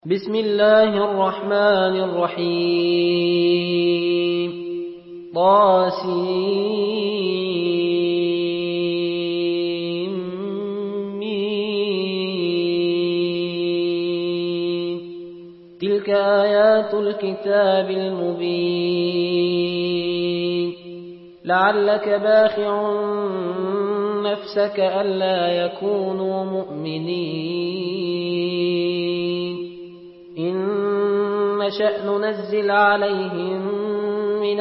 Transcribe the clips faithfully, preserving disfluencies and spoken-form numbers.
بسم الله الرحمن الرحيم طاسيم ميم تلك آيات الكتاب المبين لعلك باخع نفسك ألا يكونوا مؤمنين إن نشأ ننزل عليهم من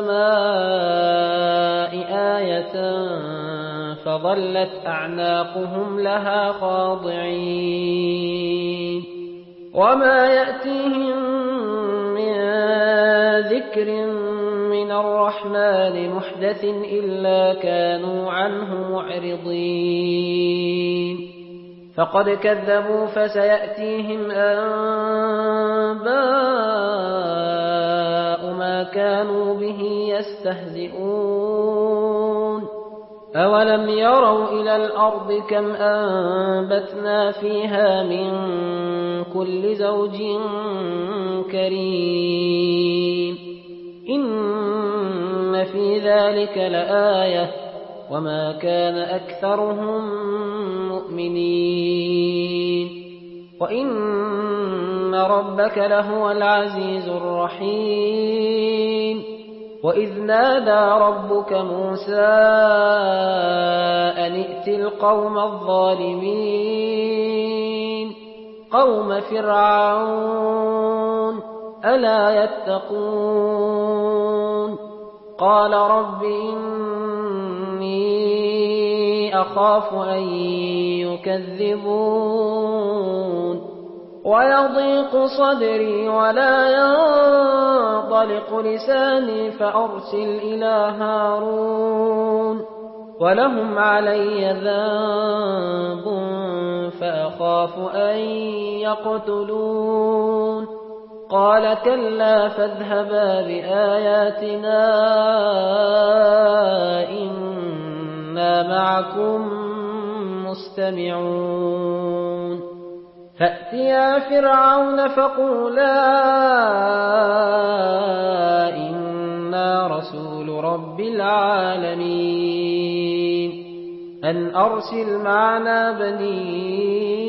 السماء آية فظلت أعناقهم لها خاضعين وما يأتيهم من ذكر من الرحمن محدث إلا كانوا عنه معرضين فقد كذبوا فسيأتيهم أنباء ما كانوا به يستهزئون أولم يروا إلى الأرض كم أنبتنا فيها من كل زوج كريم إن في ذلك لآية وما كان أكثرهم مؤمنين وإن ربك لهو العزيز الرحيم وإذ نادى ربك موسى أن ائت القوم الظالمين قوم فرعون ألا يتقون قال رب إني أخاف أن يكذبون ويضيق صدري ولا ينطلق لساني فأرسل إلى هارون ولهم علي ذنب فأخاف أن يقتلون قال كلا فاذهبا بآياتنا إنا معكم مستمعون فأتيا فرعون فقولا إنا رسول رب العالمين أن أرسل معنا بني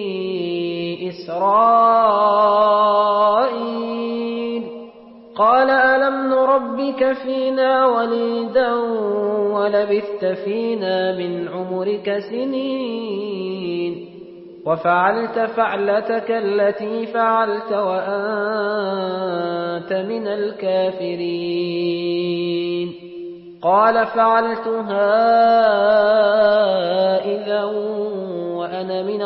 إسرائيل قال ألم نربك فينا وليدا ولبثت فينا من عمرك سنين وفعلت فعلتك التي فعلت وأنت من الكافرين قال فعلتها إذا وأنا من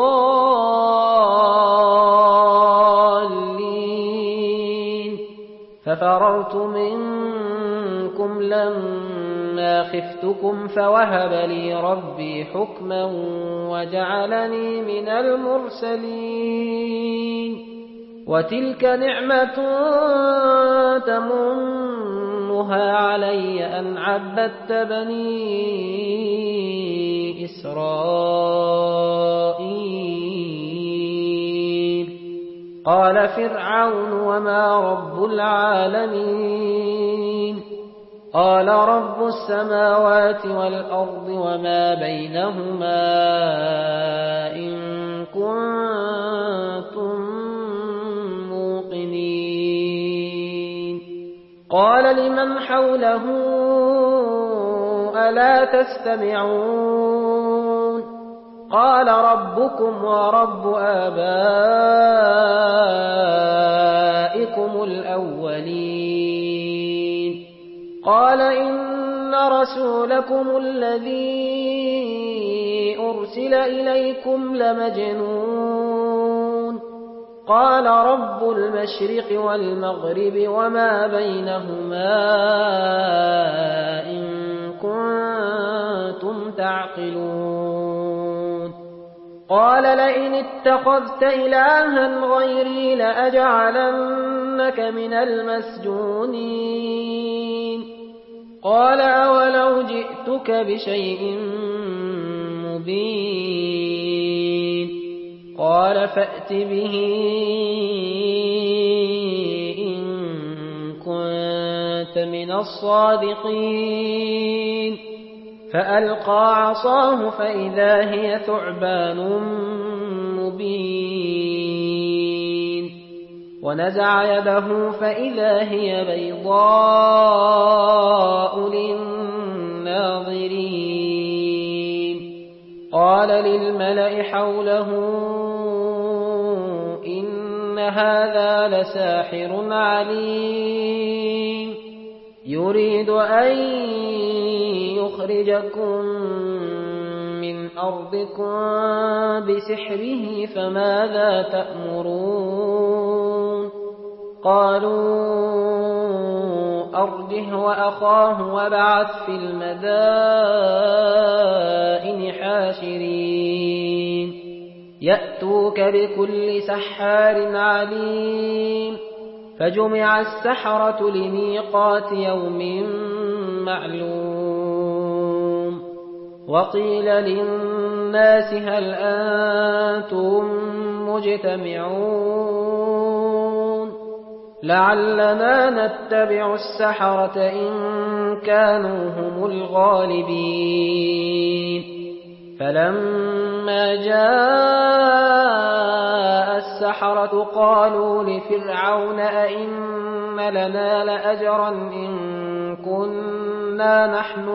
الضالين ففررت منكم لما خفتكم فوهب لي ربي حكما وجعلني من المرسلين وتلك نعمة تمنها علي أن عبدت بني إسرائيل قال فرعون وما رب العالمين قال رب السماوات والأرض وما بينهما إن كنتم موقنين قال لمن حوله ألا تستمعون قال ربكم ورب آبائكم الأولين قال إن رسولكم الذي أرسل إليكم لمجنون قال رب المشرق والمغرب وما بينهما إن كنتم تعقلون قال لئن اتخذت إلها غيري لأجعلنك من المسجونين قال أولو جئتك بشيء مبين قال فأت به إن كنت من الصادقين فألقى عصاه فإذا هي ثعبان مبين ونزع يده فإذا هي بيضاء للناظرين قال للملأ حوله إن هذا لساحر عليم يريد أن يخرجكم من أرضكم بسحره فماذا تأمرون قالوا أرجه وأخاه وابعث في المدائن حاشرين يأتوك بكل سحار عليم فجمع السحرة لميقات يوم معلوم وقيل للناس هل أنتم مجتمعون لعلنا نتبع السحرة إن كانوا هم الغالبين فلما جاء السحرة قالوا لفرعون أئن لنا لأجرا إن كنا نحن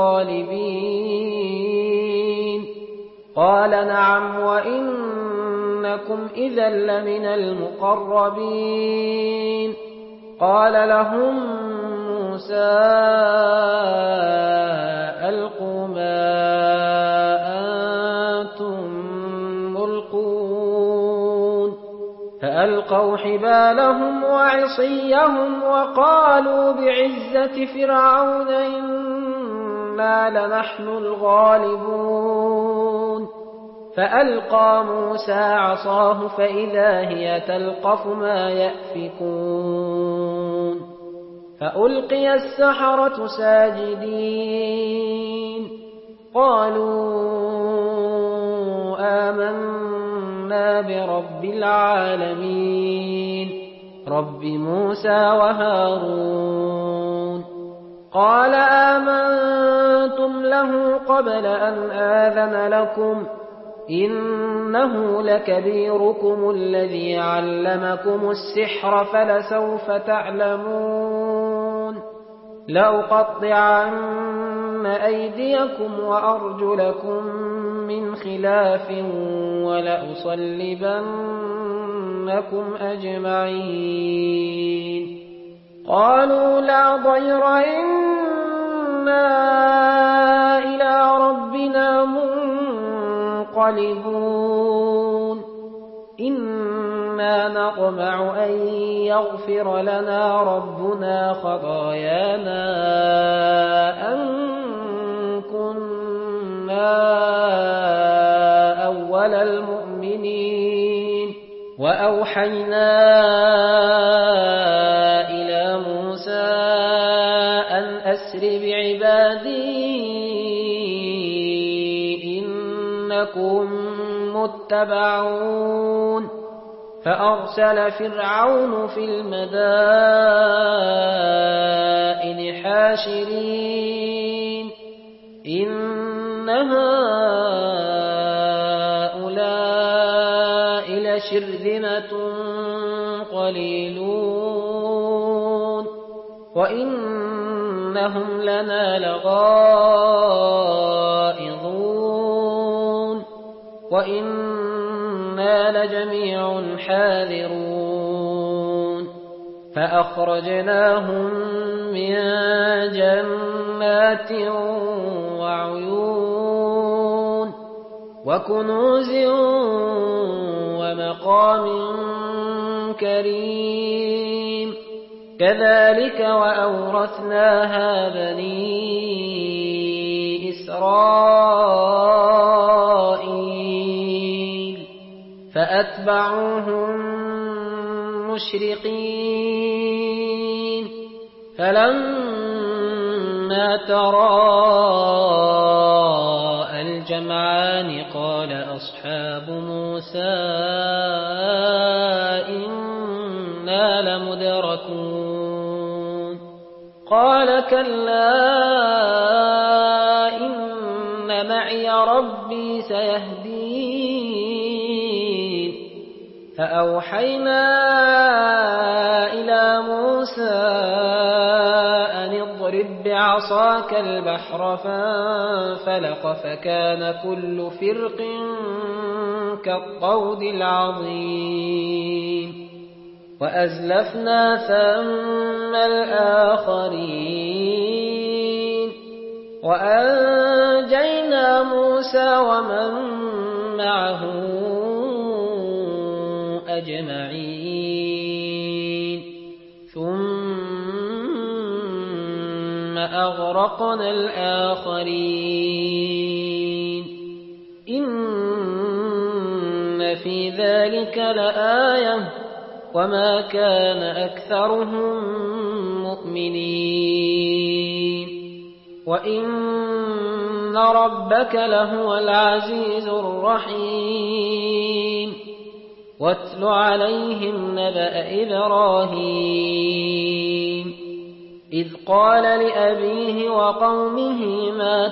الغالبين قال نعم وإنكم إذا لمن المقربين قال لهم موسى ألقوا ما أنتم ملقون فألقوا حبالهم وعصيهم وقالوا بعزة فرعون إنا لنحن الغالبون فألقى موسى عصاه فإذا هي تلقف ما يأفكون فألقي السحرة ساجدين قالوا آمنا برب العالمين رب موسى وهارون قال آمنتم له قبل أن آذن لكم إنه لكبيركم الذي علمكم السحر فلسوف تعلمون لأقطعن أيديكم وأرجلكم من خلاف ولأصلبنكم أجمعين قالوا لا ضير إنا إلى ربنا منقلبون إنا نطمع أن يغفر لنا ربنا خطايانا أن كنا أول المؤمنين وأوحينا إلى موسى أن أسر بعبادي إنكم متبعون فأرسل فرعون في المدائن حاشرين إن هؤلاء لشرذمة قليلون وإنهم لنا لغائظون وإنا لجميع حاذرون فأخرجناهم من جنات وعيون وكنوز ومقام كريم كذلك وأورثناها بني إسرائيل فأتبعوهم مشرقين فلما تراءى الجمعان قال أصحاب موسى إنا لمدركون قال كلا إن معي ربي سيهدين فأوحينا إلى موسى أن اضرب بعصاك البحر فانفلق فكان كل فرق كالطود العظيم وأزلفنا ثم الآخرين وأنجينا موسى ومن معه أجمعين ثم أغرقنا الآخرين إن في ذلك لآية وما كان أكثرهم مؤمنين وإن ربك لهو العزيز الرحيم واتل عليهم نبأ إبراهيم إذ قال لأبيه وقومه ما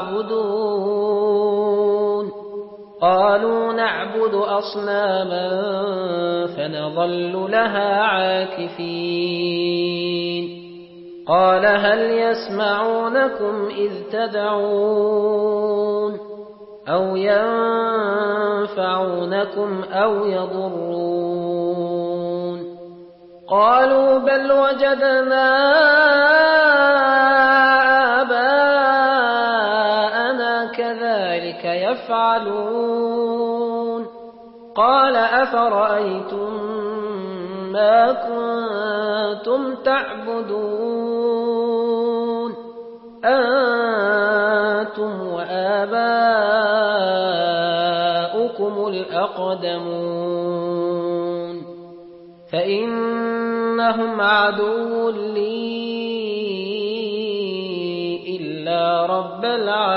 تعبدون قالوا نعبد أصناما فنظل لها عاكفين قال هل يسمعونكم إذ تدعون أو ينفعونكم أو يضرون قالوا بل وجدنا آباءنا كذلك يفعلون قال أفرأيتم ما كنتم تعبدون أنتم وآباؤكم الأقدمون فإنهم عدو لي إلا رب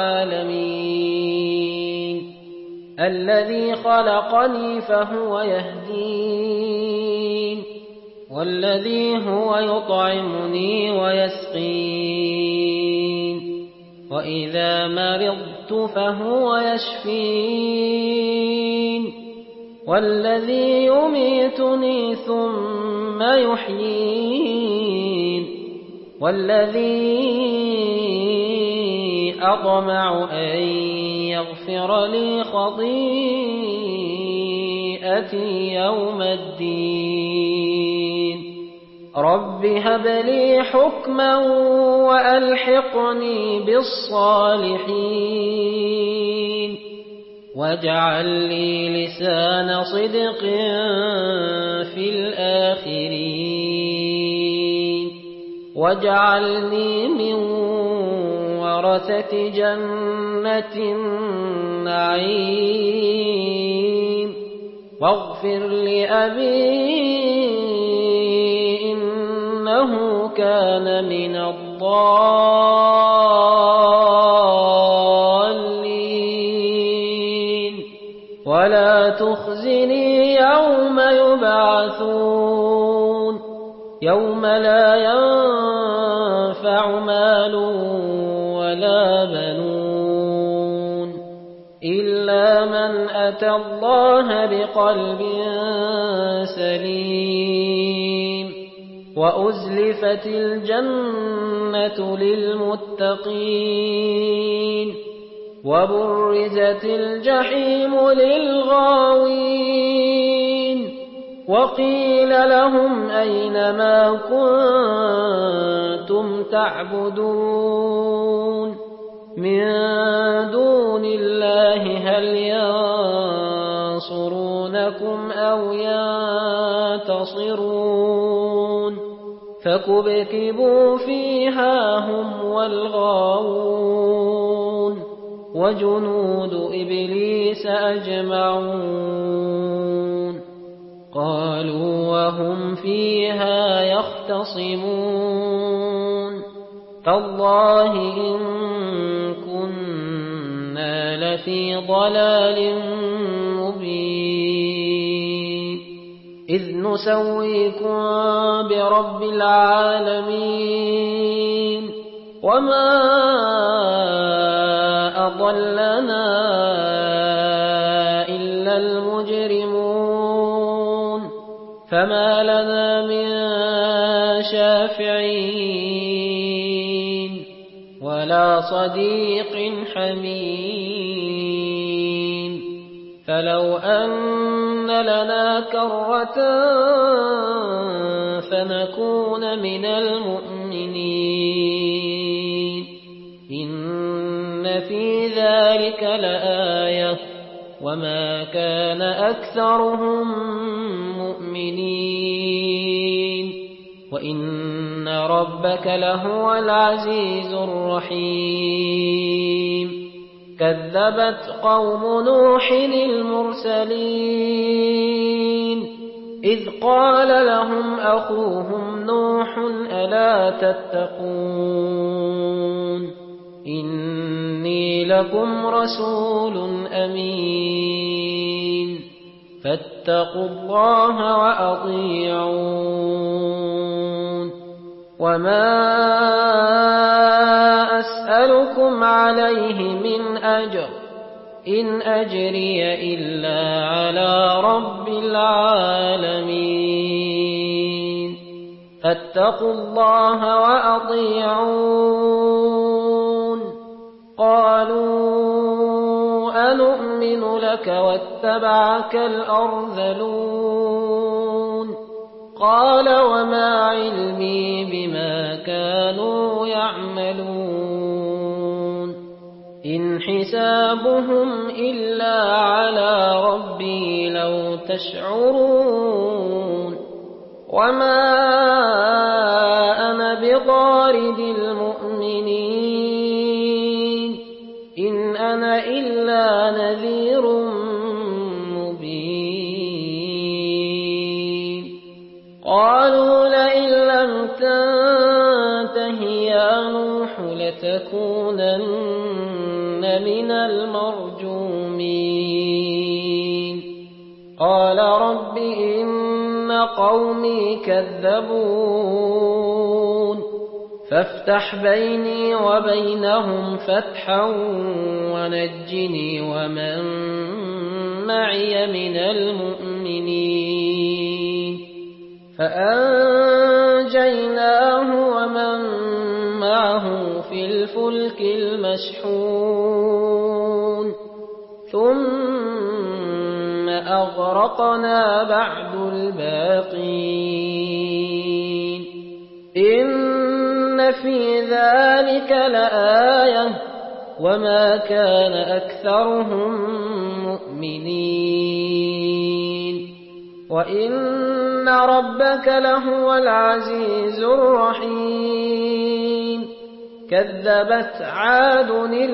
العالمين الذي خلقني فهو يهدين والذي هو يطعمني ويسقين وإذا مرضت فهو يشفين والذي يميتني ثم يحيين والذي أطمع أن يغفر لي خطيئتي يوم الدين رب هب لي حكما وألحقني بالصالحين واجعل لي لسان صدق في الآخرين واجعلني من ورثة جنة النعيم واغفر لأبي إنه كان من الضالين ولا تخزني يوم يبعثون يوم لا ينفع مال ولا بنون إلا من أتى الله بقلب سليم وأزلفت الجنة للمتقين وبرزت الجحيم للغاوين وقيل لهم أين ما كنتم تعبدون من دون الله هل ينصرونكم أو ينتصرون فكبكبوا فيها هم والغاوون وجنود إبليس أجمعون قالوا وهم فيها يختصمون تالله إن كنا لفي ضلال مبين إذ نسويكم برب العالمين وما أضلنا إلا المجرمون فما لنا من شافعين ولا صديق حميم فلو أن لنا كرة فنكون من المؤمنين إن في ذلك لآية وما كان أكثرهم مؤمنين وإن ربك لهو العزيز الرحيم كذبت قوم نوح المرسلين إذ قال لهم أخوهم نوح ألا تتقون إني لكم رسول أمين فاتقوا الله وأطيعون وما أسألكم عليه من أجر إن أجري إلا على رب العالمين فاتقوا الله وأطيعون قالوا أنؤمن لك واتبعك الأرذلون قال وما علمي بما كانوا يعملون إن حسابهم إلا على ربي لو تشعرون وما أنا بطارد المؤمنين إن أنا إلا نذير مبين قالوا لئن لم تنته يا نوح لتكونن من المرجومين قال رب إن قومي كذبون فافتح بيني وبينهم فتحا ونجني ومن معي من المؤمنين فأنجيناه ومن معه في الفلك المشحون ثم أغرقنا بعد الباقين إن في ذلك لآية وما كان أكثرهم مؤمنين وإن ربك لهو العزيز الرحيم كذبت عاد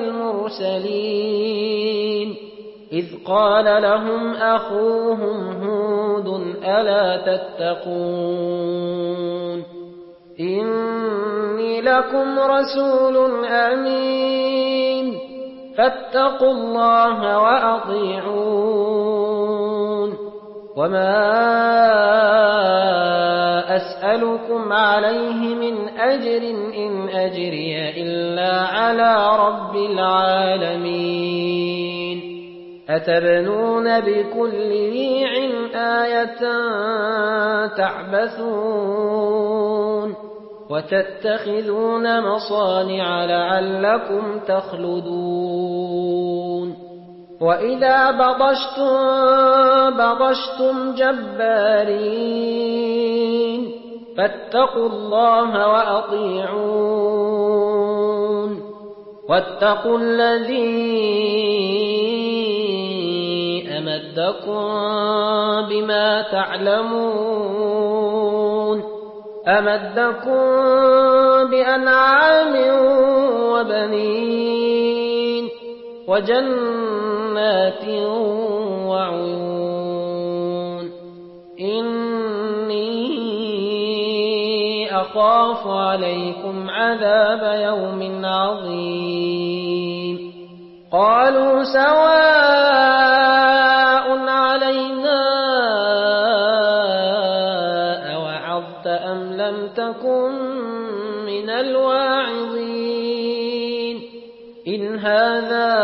المرسلين إذ قال لهم أخوهم هود ألا تتقون إني لكم رسول أمين فاتقوا الله وأطيعون وما أسألكم عليه من أجر إن أجري إلا على رب العالمين أتبنون بكل ريع آية تعبثون وتتخذون مصانع لعلكم تخلدون وإذا بطشتم بطشتم جبارين فاتقوا الله وأطيعون واتقوا الذي أمدكم بما تعلمون أمدكم بأنعام وبنين وجنات وعيون إني أخاف عليكم عذاب يوم عظيم قالوا سواء علينا أَصَدَقْتَ أَمْ لَمْ تَكُنْ مِنَ الْوَاعِظِينَ إِنْ هَذَا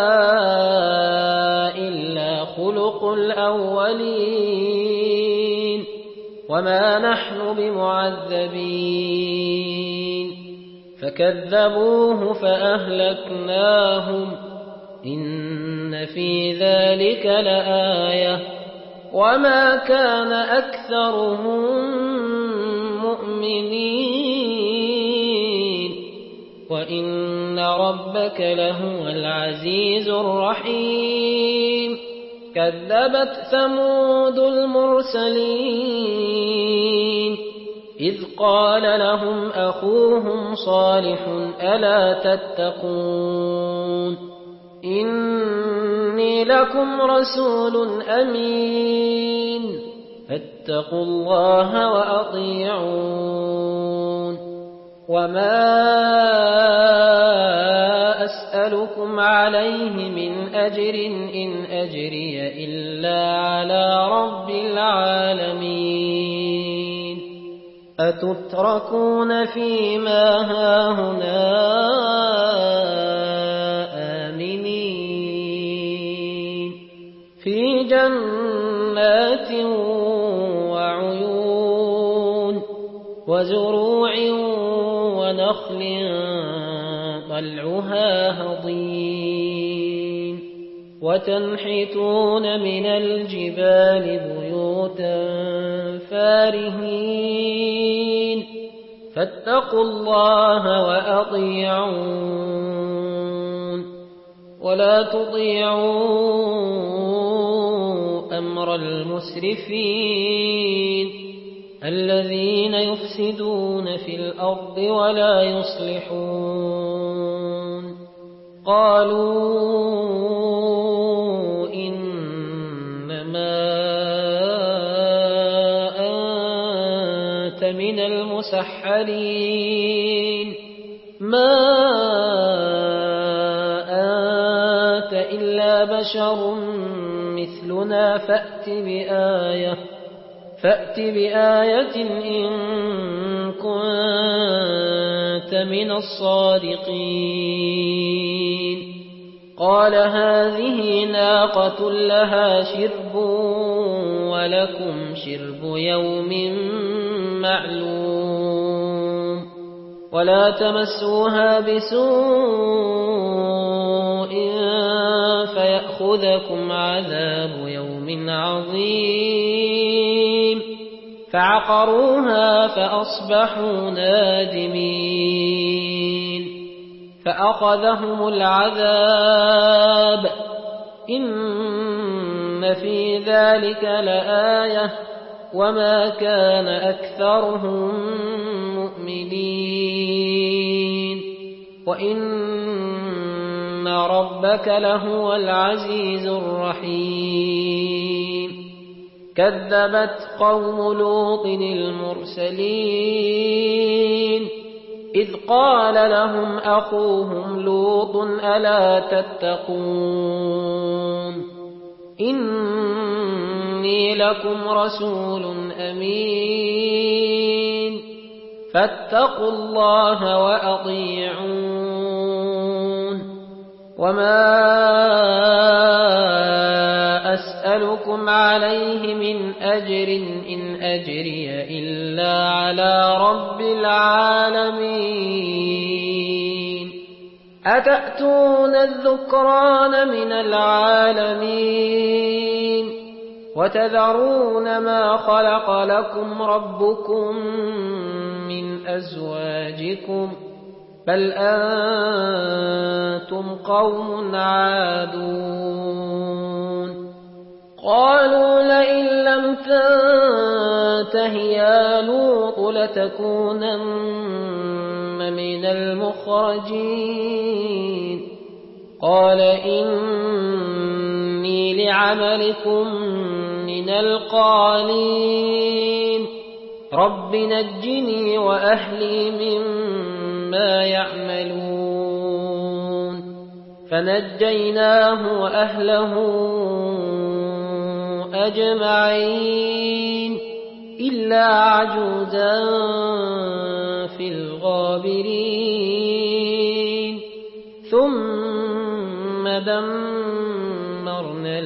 إِلَّا خُلُقُ الْأَوَّلِينَ وَمَا نَحْنُ بِمُعَذَّبِينَ فَكَذَّبُوهُ فَأَهْلَكْنَاهُمْ إِنَّ فِي ذَلِكَ لَآيَةً وَمَا كَانَ أَكْثَرُهُم مُؤْمِنِينَ وَإِنَّ رَبَّكَ لَهُوَ الْعَزِيزُ الرَّحِيمُ كَذَّبَتْ ثَمُودُ الْمُرْسَلِينَ إِذْ قَالَ لَهُمْ أَخُوهُمْ صَالِحٌ أَلَا تَتَّقُونَ إِنِّي لَكُمْ رَسُولٌ أَمِينٌ فَاتَّقُوا اللَّهَ وَأَطِيعُونِ وَمَا أَسْأَلُكُمْ عَلَيْهِ مِنْ أَجْرٍ إِنْ أَجْرِيَ إِلَّا عَلَى رَبِّ الْعَالَمِينَ أَتُتْرَكُونَ فِيمَا هَاهُنَا آمِنِينَ فِي جَنَّاتٍ وَعُيُونٍ وَزُرُوعٍ وَنَخْلٍ طَلْعُهَا هَضِيمٌ وَتَنْحِتُونَ مِنَ الْجِبَالِ بُيُوتًا فَارِهِينَ فَاتَّقُوا اللَّهَ وَأَطِيعُونِ وَلَا تُطِيعُوا أَمْرَ الْمُسْرِفِينَ الَّذِينَ يُفْسِدُونَ فِي الْأَرْضِ وَلَا يُصْلِحُونَ قَالُوا إِنَّمَا أَنتَ مِنَ الْمُسَحَّرِينَ مَا أَنتَ إِلَّا بَشَرٌ مِثْلُنَا فَأْتِ بِآيَةٍ فَأْتِ بِآيَةٍ إِن كُنتَ مِنَ الصَّادِقِينَ قَالَ هَٰذِهِ نَاقَةٌ لَهَا شِرْبٌ وَلَكُمْ شِرْبُ يَوْمٍ مَّعْلُومٍ وَلَا تَمَسُّوهَا بِسُوءٍ فَيَأْخُذَكُمْ عَذَابُ يَوْمٍ عَظِيمٍ فَعَقَرُوهَا فَأَصْبَحُوا نَادِمِينَ فَأَخَذَهُمُ الْعَذَابُ إِنَّ فِي ذَلِكَ لَآيَةً وَمَا كَانَ أَكْثَرُهُم مُّؤْمِنِينَ وَإِنَّ رَبَّكَ لَهُوَ الْعَزِيزُ الرَّحِيمُ كَذَّبَتْ قَوْمُ لُوطٍ الْمُرْسَلِينَ إِذْ قَالَ لَهُمْ أَخُوهُمْ لُوطٌ أَلَا تَتَّقُونَ إِنِّي لَكُمْ رَسُولٌ أَمِينٌ فَاتَّقُوا اللَّهَ وَأَطِيعُونِ وَمَا أَسْأَلُكُمْ عَلَيْهِ مِنْ أَجْرٍ إِنْ أَجْرِيَ إِلَّا عَلَى رَبِّ الْعَالَمِينَ أَتَأْتُونَ الذُّكْرَانَ مِنَ الْعَالَمِينَ وَتَذَرُونَ مَا خَلَقَ لَكُمْ رَبُّكُمْ مِنْ أَزْوَاجِكُمْ بَلْ أَنْتُمْ قَوْمٌ عَادُونَ قَالُوا لَئِن لَّمْ تَنتَهِ يَا لُوطُ لَتَكُونَنَّ مِنَ الْمُخْرَجِينَ قَالَ إِنِّي لِعَمَلِكُم مِّنَ الْقَالِينَ رَبِّ نَجِّنِي وَأَهْلِي مِمَّا يَعْمَلُونَ فَنَجَّيْنَاهُ وَأَهْلَهُ أَجْمَعِينَ إلا عجوزا في الغابرين ثم دمرنا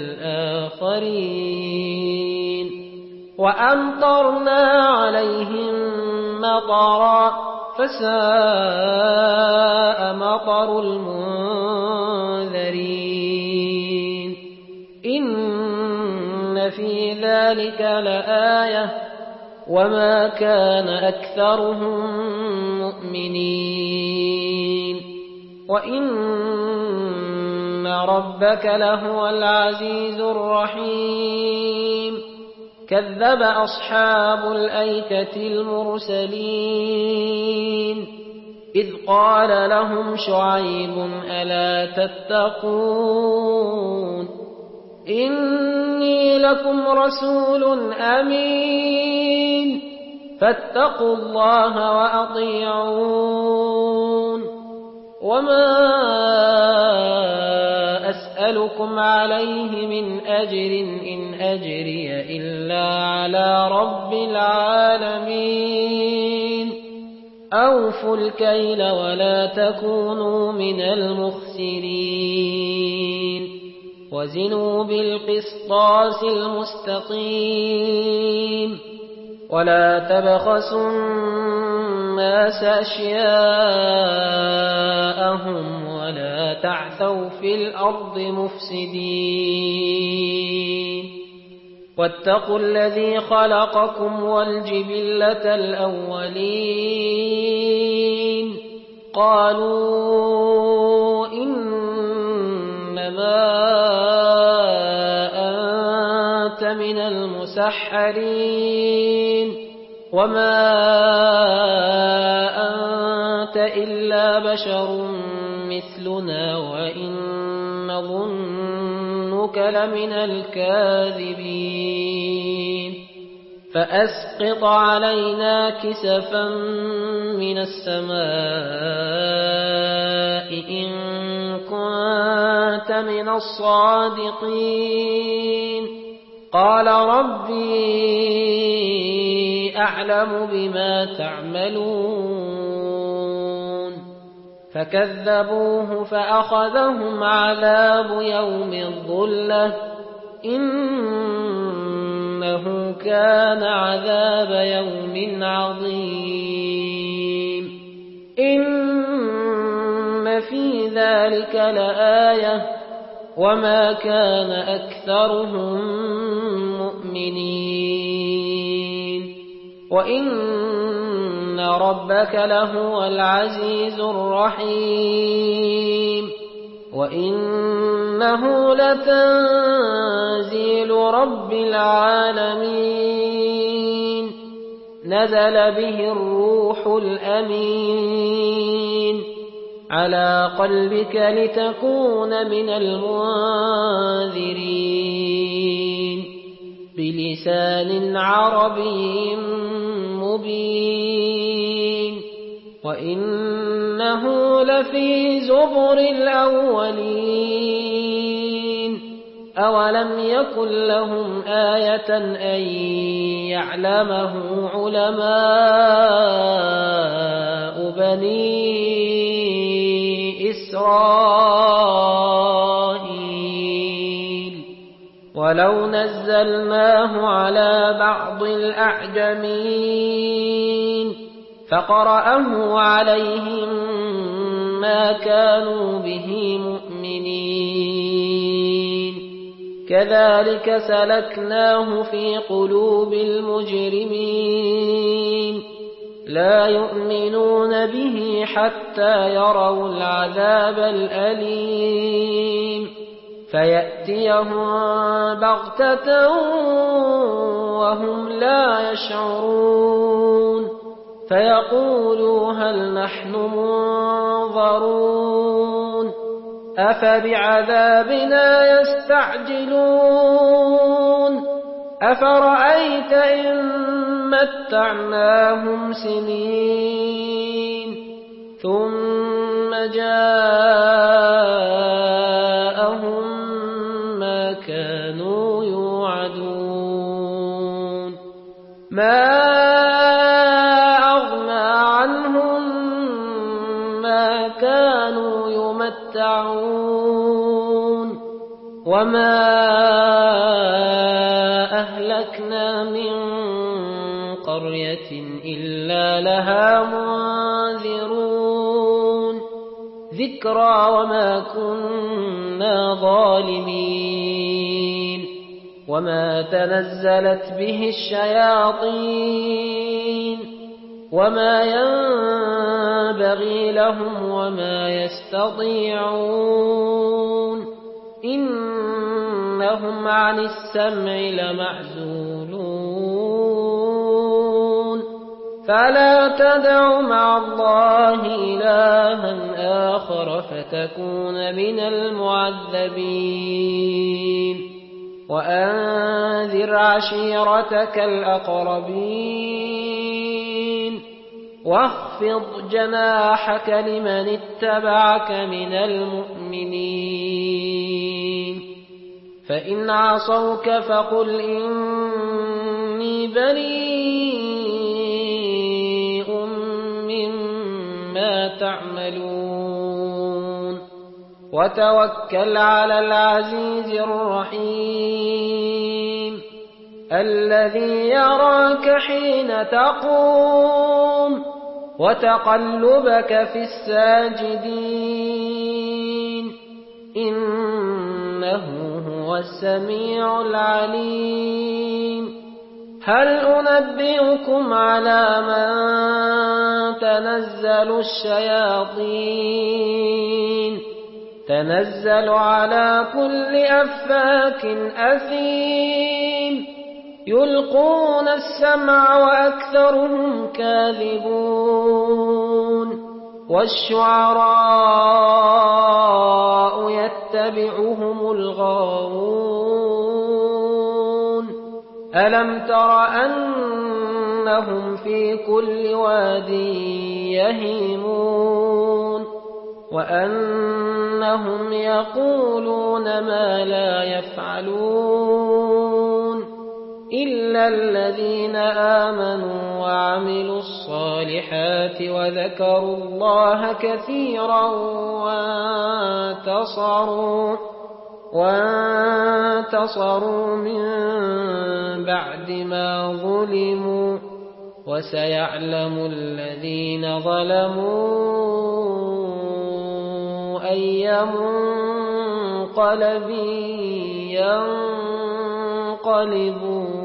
الآخرين وأمطرنا عليهم مطرا فساء مطر المنذرين إن في ذلك لآية وما كان أكثرهم مؤمنين وإن ربك لهو العزيز الرحيم كذب أصحاب الأيكة المرسلين إذ قال لهم شعيب ألا تتقون إني لكم رسول أمين فاتقوا الله وأطيعون وما أسألكم عليه من أجر إن أجري إلا على رب العالمين أوفوا الكيل ولا تكونوا من المخسرين وزنوا بالقسطاس المستقيم ولا تبخسوا الناس أشياءهم ولا تعثوا في الأرض مفسدين واتقوا الذي خلقكم والجبلة الأولين قالوا إنما أنت من المسحرين وما أنت إلا بشر مثلنا وإن نظنك لمن الكاذبين فأسقط علينا كسفا من السماء إن كنت من الصادقين قال ربي أعلم بما تعملون فكذبوه فأخذهم عذاب يوم الظلة إنه كان عذاب يوم عظيم إن في ذلك لآية وما كان أكثرهم مؤمنين وإن ربك لهو العزيز الرحيم وإنه لتنزيل رب العالمين نزل به الروح الأمين على قلبك لتكون من المنذرين بلسان عربي مبين وإنه لفي زبر الأولين أولم يكن لهم آية أن يعلمه علماء بني إسرائيل ولو نزلناه على بعض الأعجمين فقرأه عليهم ما كانوا به مؤمنين كذلك سلكناه في قلوب المجرمين لا يؤمنون به حتى يروا العذاب الأليم فيأتيهم بغتة وهم لا يشعرون فيقولوا هل نحن منظرون أفبعذابنا يستعجلون أفرأيت إن متعناهم سنين ثم جاءهم ما كانوا يوعدون ما يتمتعون وما أهلكنا من قرية إلا لها منذرون ذكرى وما كنا ظالمين وما تنزلت به الشياطين وما ينبغي لهم وما يستطيعون إنهم عن السمع لمعزولون فلا تدع مع الله إلها آخر فتكون من المعذبين وأنذر عشيرتك الأقربين واخفض جناحك لمن اتبعك من المؤمنين فإن عصوك فقل إني بريء مما تعملون وتوكل على العزيز الرحيم الذي يراك حين تقوم وتقلبك في الساجدين إنه هو السميع العليم هل أنبئكم على من تنزل الشياطين تنزل على كل أفاك أثيم يلقون السمع وأكثرهم كاذبون والشعراء يتبعهم الغاوون ألم تر أنهم في كل واد يهيمون وأنهم يقولون ما لا يفعلون إلا الذين آمنوا وعملوا الصالحات وذكروا الله كثيرا وانتصروا وانتصروا من بعد ما ظلموا وسيعلم الذين ظلموا أي منقلب ينقلبون